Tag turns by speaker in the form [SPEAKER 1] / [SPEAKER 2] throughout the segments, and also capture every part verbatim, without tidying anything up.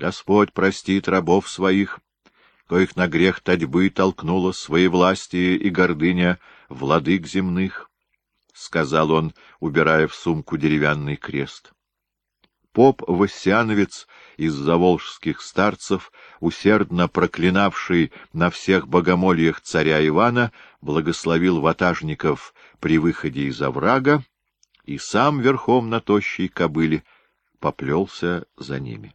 [SPEAKER 1] Господь простит рабов своих, коих на грех татьбы толкнуло своевластие и гордыня владык земных, — сказал он, убирая в сумку деревянный крест. Поп Вассиановец из заволжских старцев, усердно проклинавший на всех богомольях царя Ивана, благословил ватажников при выходе из оврага и сам верхом на тощей кобыле поплелся за ними.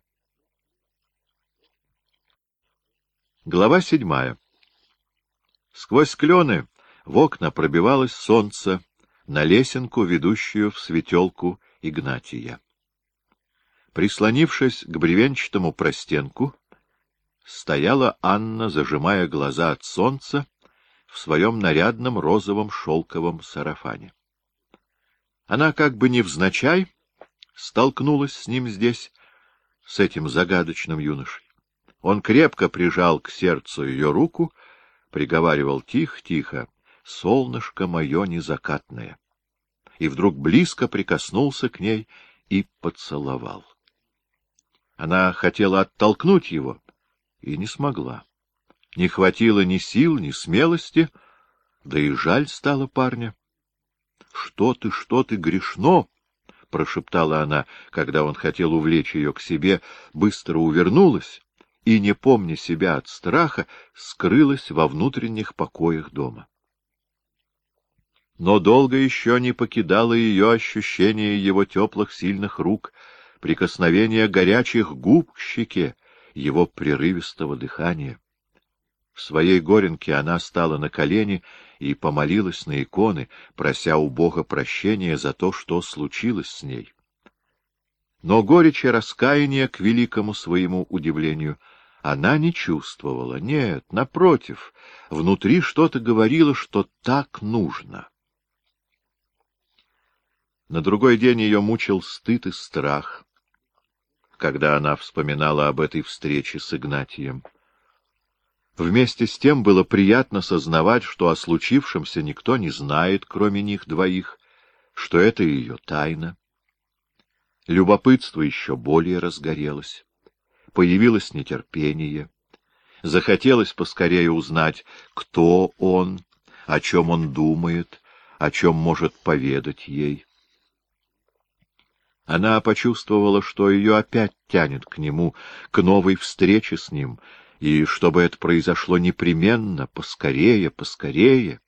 [SPEAKER 1] Глава седьмая. Сквозь клены в окна пробивалось солнце на лесенку, ведущую в светелку Игнатия. Прислонившись к бревенчатому простенку, стояла Анна, зажимая глаза от солнца, в своем нарядном розовом шелковом сарафане. Она как бы невзначай столкнулась с ним здесь, с этим загадочным юношей. Он крепко прижал к сердцу ее руку, приговаривал тихо-тихо: «Солнышко мое незакатное», и вдруг близко прикоснулся к ней и поцеловал. Она хотела оттолкнуть его и не смогла. Не хватило ни сил, ни смелости, да и жаль стало парня. — Что ты, что ты, грешно! — прошептала она, когда он хотел увлечь ее к себе, быстро увернулась и, не помня себя от страха, скрылась во внутренних покоях дома. Но долго еще не покидало ее ощущение его теплых сильных рук, прикосновение горячих губ к щеке, его прерывистого дыхания. В своей горенке она стала на колени и помолилась на иконы, прося у Бога прощения за то, что случилось с ней. Но горечи раскаяния, к великому своему удивлению, она не чувствовала. Нет, напротив, внутри что-то говорило, что так нужно. На другой день ее мучил стыд и страх, когда она вспоминала об этой встрече с Игнатием. Вместе с тем было приятно сознавать, что о случившемся никто не знает, кроме них двоих, что это ее тайна. Любопытство еще более разгорелось, появилось нетерпение, захотелось поскорее узнать, кто он, о чем он думает, о чем может поведать ей. Она почувствовала, что ее опять тянет к нему, к новой встрече с ним, и чтобы это произошло непременно, поскорее, поскорее.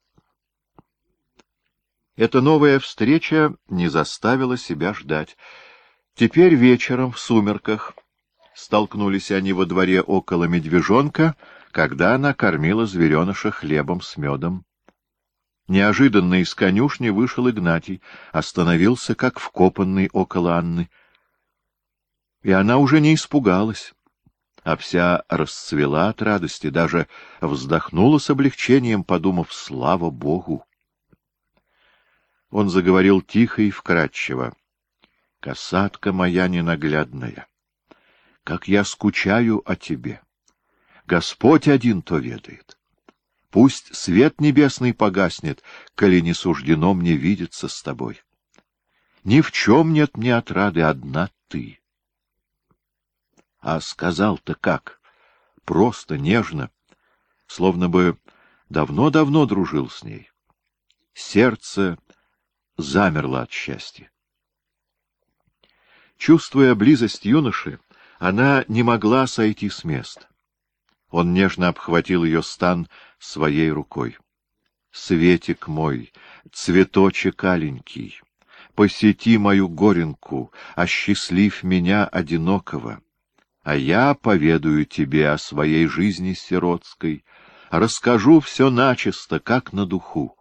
[SPEAKER 1] Эта новая встреча не заставила себя ждать. Теперь вечером, в сумерках, столкнулись они во дворе около медвежонка, когда она кормила звереныша хлебом с медом. Неожиданно из конюшни вышел Игнатий, остановился, как вкопанный, около Анны. И она уже не испугалась, а вся расцвела от радости, даже вздохнула с облегчением, подумав: слава Богу! Он заговорил тихо и вкрадчиво: «Касатка моя ненаглядная, как я скучаю о тебе! Господь один то ведает. Пусть свет небесный погаснет, коли не суждено мне видеться с тобой. Ни в чем нет мне отрады, одна ты». А сказал-то как? Просто, нежно, словно бы давно-давно дружил с ней. Сердце замерло от счастья. Чувствуя близость юноши, она не могла сойти с места. Он нежно обхватил ее стан своей рукой. «Светик мой, цветочек аленький, посети мою горенку, осчастлив меня одинокого, а я поведаю тебе о своей жизни сиротской, расскажу все начисто, как на духу».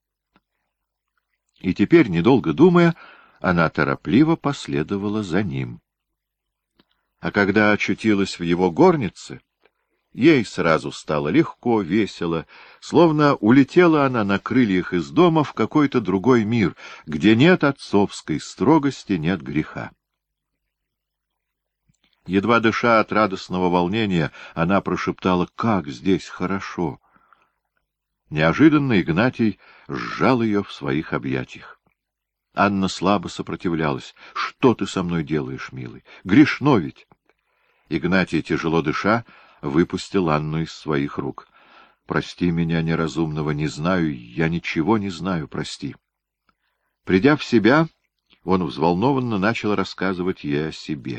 [SPEAKER 1] И теперь, недолго думая, она торопливо последовала за ним. А когда очутилась в его горнице, ей сразу стало легко, весело, словно улетела она на крыльях из дома в какой-то другой мир, где нет отцовской строгости, нет греха. Едва дыша от радостного волнения, она прошептала: «Как здесь хорошо!» Неожиданно Игнатий сжал ее в своих объятиях. Анна слабо сопротивлялась. «Что ты со мной делаешь, милый? Грешно ведь!» Игнатий, тяжело дыша, выпустил Анну из своих рук. — Прости меня, неразумного, не знаю, я ничего не знаю, прости. Придя в себя, он взволнованно начал рассказывать ей о себе.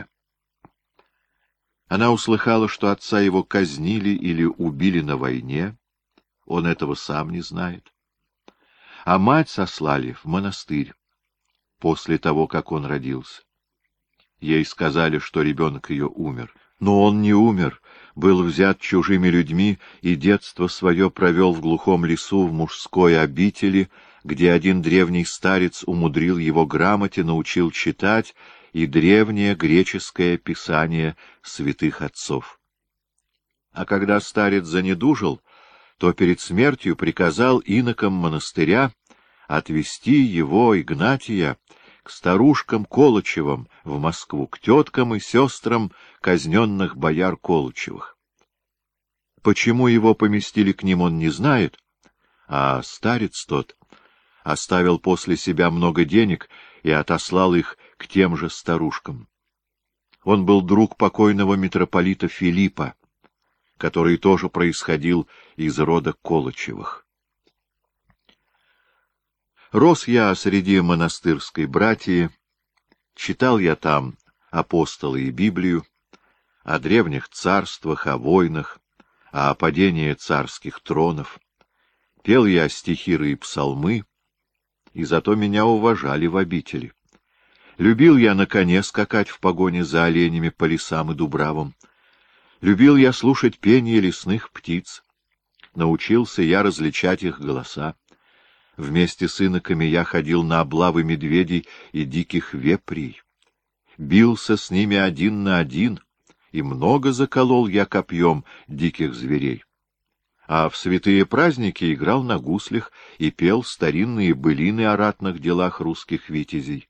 [SPEAKER 1] Она услыхала, что отца его казнили или убили на войне, он этого сам не знает. А мать сослали в монастырь после того, как он родился. Ей сказали, что ребенок ее умер. Но он не умер, был взят чужими людьми и детство свое провел в глухом лесу в мужской обители, где один древний старец умудрил его грамоте, научил читать и древнее греческое писание святых отцов. А когда старец занедужил, то перед смертью приказал инокам монастыря отвезти его, Игнатия, к старушкам Колычевым в Москву, к теткам и сестрам казненных бояр Колычевых. Почему его поместили к ним, он не знает, а старец тот оставил после себя много денег и отослал их к тем же старушкам. Он был друг покойного митрополита Филиппа, который тоже происходил из рода Колычевых. Рос я среди монастырской братьи, читал я там апостолы и Библию, о древних царствах, о войнах, о падении царских тронов. Пел я стихиры и псалмы, и зато меня уважали в обители. Любил я на коне скакать в погоне за оленями по лесам и дубравам. Любил я слушать пение лесных птиц. Научился я различать их голоса. Вместе с иноками я ходил на облавы медведей и диких вепрей. Бился с ними один на один, и много заколол я копьем диких зверей. А в святые праздники играл на гуслях и пел старинные былины о ратных делах русских витязей.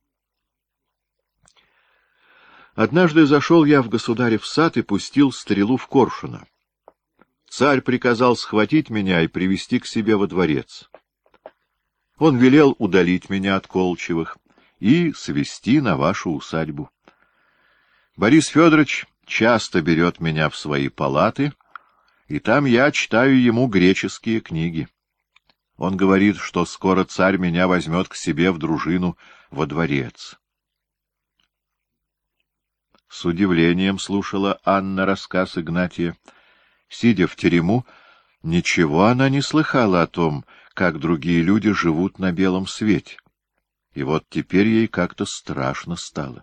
[SPEAKER 1] Однажды зашел я в государев сад и пустил стрелу в коршуна. Царь приказал схватить меня и привести к себе во дворец. Он велел удалить меня от Колычевых и свезти на вашу усадьбу. Борис Федорович часто берет меня в свои палаты, и там я читаю ему греческие книги. Он говорит, что скоро царь меня возьмет к себе в дружину во дворец. С удивлением слушала Анна рассказ Игнатия. Сидя в терему, ничего она не слыхала о том, как другие люди живут на белом свете. И вот теперь ей как-то страшно стало.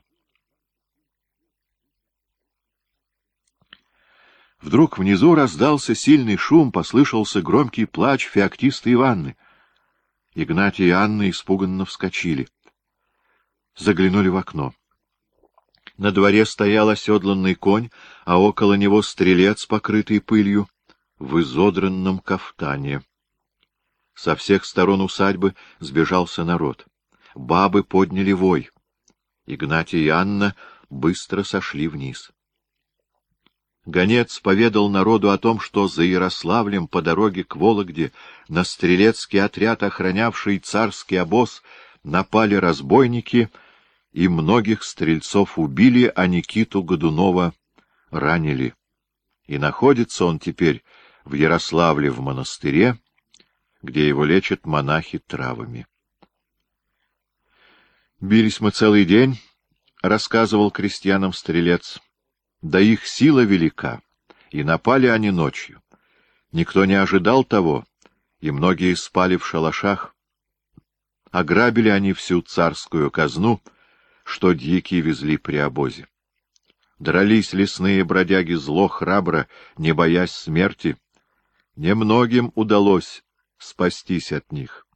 [SPEAKER 1] Вдруг внизу раздался сильный шум, послышался громкий плач Феоктисты Ивановны. Игнатий и Анна испуганно вскочили. Заглянули в окно. На дворе стоял оседланный конь, а около него стрелец, покрытый пылью, в изодранном кафтане. Со всех сторон усадьбы сбежался народ. Бабы подняли вой. Игнатий и Анна быстро сошли вниз. Гонец поведал народу о том, что за Ярославлем по дороге к Вологде на стрелецкий отряд, охранявший царский обоз, напали разбойники, и многих стрельцов убили, а Никиту Годунова ранили. И находится он теперь в Ярославле в монастыре, где его лечат монахи травами. «Бились мы целый день», — рассказывал крестьянам стрелец, — «да их сила велика, и напали они ночью. Никто не ожидал того, и многие спали в шалашах. Ограбили они всю царскую казну, что дьяки везли при обозе. Дрались лесные бродяги зло храбро, не боясь смерти. Немногим удалось спастись от них».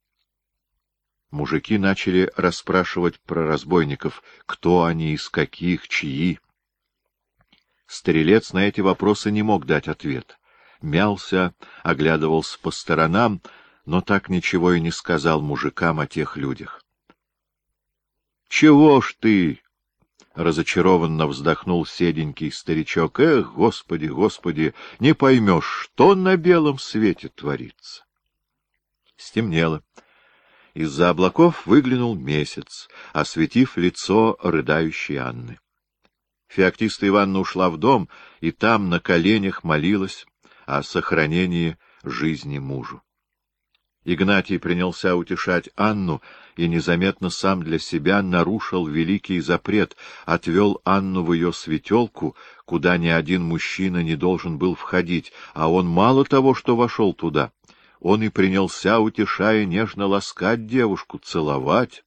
[SPEAKER 1] Мужики начали расспрашивать про разбойников, кто они, из каких, чьи. Стрелец на эти вопросы не мог дать ответ. Мялся, оглядывался по сторонам, но так ничего и не сказал мужикам о тех людях. — Чего ж ты? — разочарованно вздохнул седенький старичок. — Эх, Господи, Господи, не поймешь, что на белом свете творится. Стемнело. Из-за облаков выглянул месяц, осветив лицо рыдающей Анны. Феоктиста Ивановна ушла в дом, и там на коленях молилась о сохранении жизни мужу. Игнатий принялся утешать Анну и незаметно сам для себя нарушил великий запрет, отвел Анну в ее светелку, куда ни один мужчина не должен был входить, а он мало того, что вошел туда, он и принялся, утешая, нежно ласкать девушку, целовать.